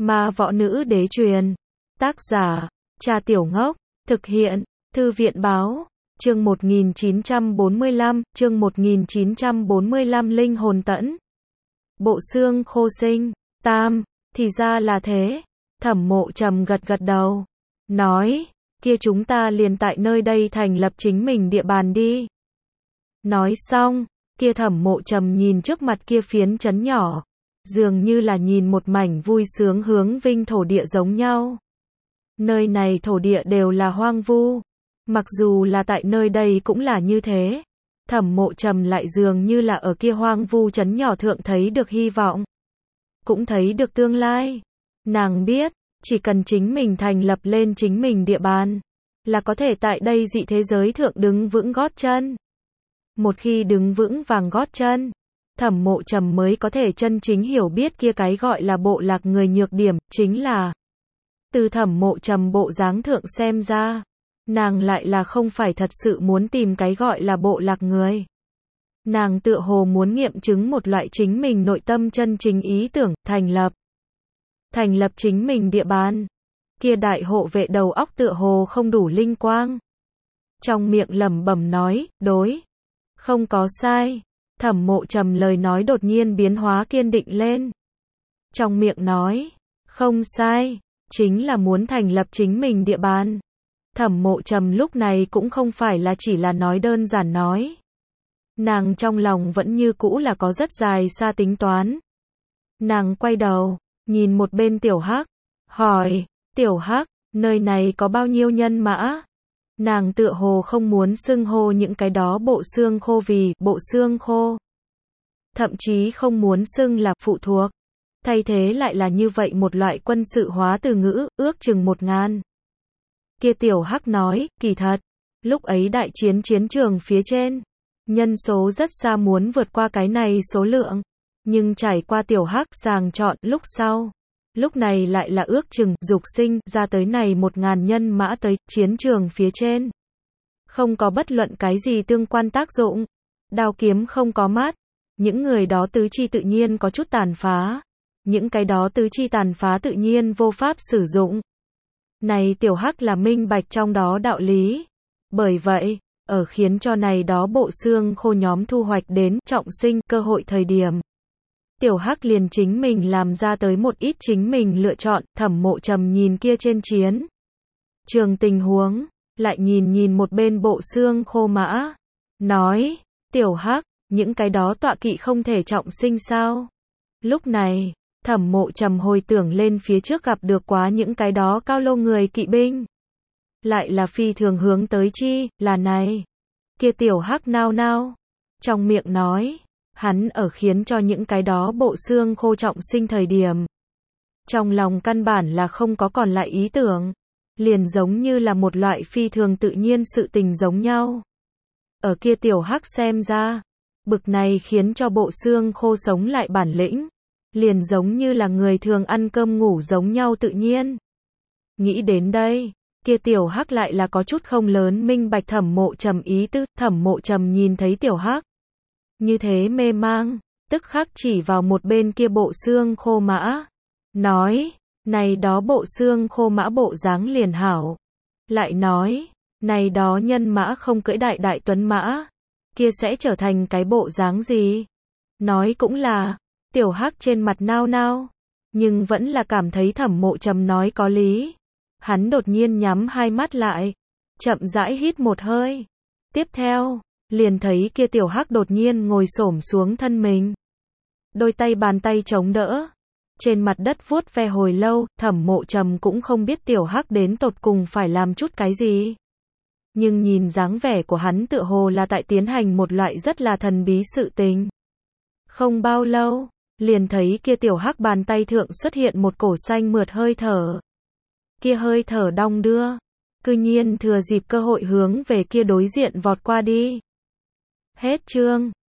Ma võ nữ đế truyền. Tác giả, Trà Tiểu Ngốc. Thực hiện, Thư viện báo. Chương 1945, Linh hồn tẫn. Bộ xương khô sinh. Tam, thì ra là thế. Thẩm Mộ Trầm gật gật đầu. Nói, kia chúng ta liền tại nơi đây thành lập chính mình địa bàn đi. Nói xong, kia Thẩm Mộ Trầm nhìn trước mặt kia phiến trấn nhỏ. Dường như là nhìn một mảnh vui sướng hướng vinh thổ địa giống nhau. Nơi này thổ địa đều là hoang vu. Mặc dù là tại nơi đây cũng là như thế. Thẩm Mộ Trầm lại dường như là ở kia hoang vu trấn nhỏ thượng thấy được hy vọng. Cũng thấy được tương lai. Nàng biết, chỉ cần chính mình thành lập lên chính mình địa bàn, là có thể tại đây dị thế giới thượng đứng vững gót chân. Một khi đứng vững vàng gót chân, Thẩm Mộ Trầm mới có thể chân chính hiểu biết kia cái gọi là bộ lạc người nhược điểm, chính là từ Thẩm Mộ Trầm bộ dáng thượng xem ra, nàng lại là không phải thật sự muốn tìm cái gọi là bộ lạc người. Nàng tựa hồ muốn nghiệm chứng một loại chính mình nội tâm chân chính ý tưởng, thành lập chính mình địa bàn. Kia đại hộ vệ đầu óc tựa hồ không đủ linh quang. Trong miệng lẩm bẩm nói, đối, không có sai. Thẩm Mộ Trầm lời nói đột nhiên biến hóa kiên định lên. Trong miệng nói, không sai, chính là muốn thành lập chính mình địa bàn. Thẩm Mộ Trầm lúc này cũng không phải là chỉ là nói đơn giản nói. Nàng trong lòng vẫn như cũ là có rất dài xa tính toán. Nàng quay đầu, nhìn một bên Tiểu Hắc, hỏi, Tiểu Hắc, nơi này có bao nhiêu nhân mã? Nàng tựa hồ không muốn xưng hô những cái đó bộ xương khô vì bộ xương khô. Thậm chí không muốn xưng là phụ thuộc. Thay thế lại là như vậy một loại quân sự hóa từ ngữ, ước chừng 1000. Kia Tiểu Hắc nói, kỳ thật, lúc ấy đại chiến chiến trường phía trên, nhân số rất xa muốn vượt qua cái này số lượng. Nhưng trải qua Tiểu Hắc sàng chọn lúc sau, lúc này lại là ước chừng dục sinh ra tới này 1000 nhân mã tới chiến trường phía trên. Không có bất luận cái gì tương quan tác dụng. Đao kiếm không có mát. Những người đó tứ chi tự nhiên có chút tàn phá. Những cái đó tứ chi tàn phá tự nhiên vô pháp sử dụng. Này Tiểu Hắc là minh bạch trong đó đạo lý. Bởi vậy, ở khiến cho này đó bộ xương khô nhóm thu hoạch đến trọng sinh cơ hội thời điểm. Tiểu Hắc liền chính mình làm ra tới một ít chính mình lựa chọn. Thẩm Mộ Trầm nhìn kia trên chiến trường tình huống, lại nhìn một bên bộ xương khô mã. Nói, Tiểu Hắc, những cái đó tọa kỵ không thể trọng sinh sao? Lúc này, Thẩm Mộ Trầm hồi tưởng lên phía trước gặp được quá những cái đó cao lô người kỵ binh. Lại là phi thường hướng tới chi, là này. Kia Tiểu Hắc nao nao, trong miệng nói, hắn ở khiến cho những cái đó bộ xương khô trọng sinh thời điểm. Trong lòng căn bản là không có còn lại ý tưởng. Liền giống như là một loại phi thường tự nhiên sự tình giống nhau. Ở kia Tiểu Hắc xem ra, bực này khiến cho bộ xương khô sống lại bản lĩnh. Liền giống như là người thường ăn cơm ngủ giống nhau tự nhiên. Nghĩ đến đây, kia Tiểu Hắc lại là có chút không lớn minh bạch Thẩm Mộ Trầm ý tứ. Thẩm Mộ Trầm nhìn thấy Tiểu Hắc như thế mê mang, tức khắc chỉ vào một bên kia bộ xương khô mã. Nói, này đó bộ xương khô mã bộ dáng liền hảo. Lại nói, này đó nhân mã không cưỡi đại tuấn mã, kia sẽ trở thành cái bộ dáng gì? Nói cũng là, Tiểu Hắc trên mặt nao nao, nhưng vẫn là cảm thấy Thẩm Mộ Trầm nói có lý. Hắn đột nhiên nhắm hai mắt lại, chậm rãi hít một hơi. Tiếp theo, liền thấy kia Tiểu Hắc đột nhiên ngồi xổm xuống thân mình. Đôi tay bàn tay chống đỡ. Trên mặt đất vuốt ve hồi lâu, Thẩm Mộ Trầm cũng không biết Tiểu Hắc đến tột cùng phải làm chút cái gì. Nhưng nhìn dáng vẻ của hắn tựa hồ là tại tiến hành một loại rất là thần bí sự tình. Không bao lâu, liền thấy kia Tiểu Hắc bàn tay thượng xuất hiện một cổ xanh mượt hơi thở. Kia hơi thở đong đưa, cư nhiên thừa dịp cơ hội hướng về kia đối diện vọt qua đi. Hết chương.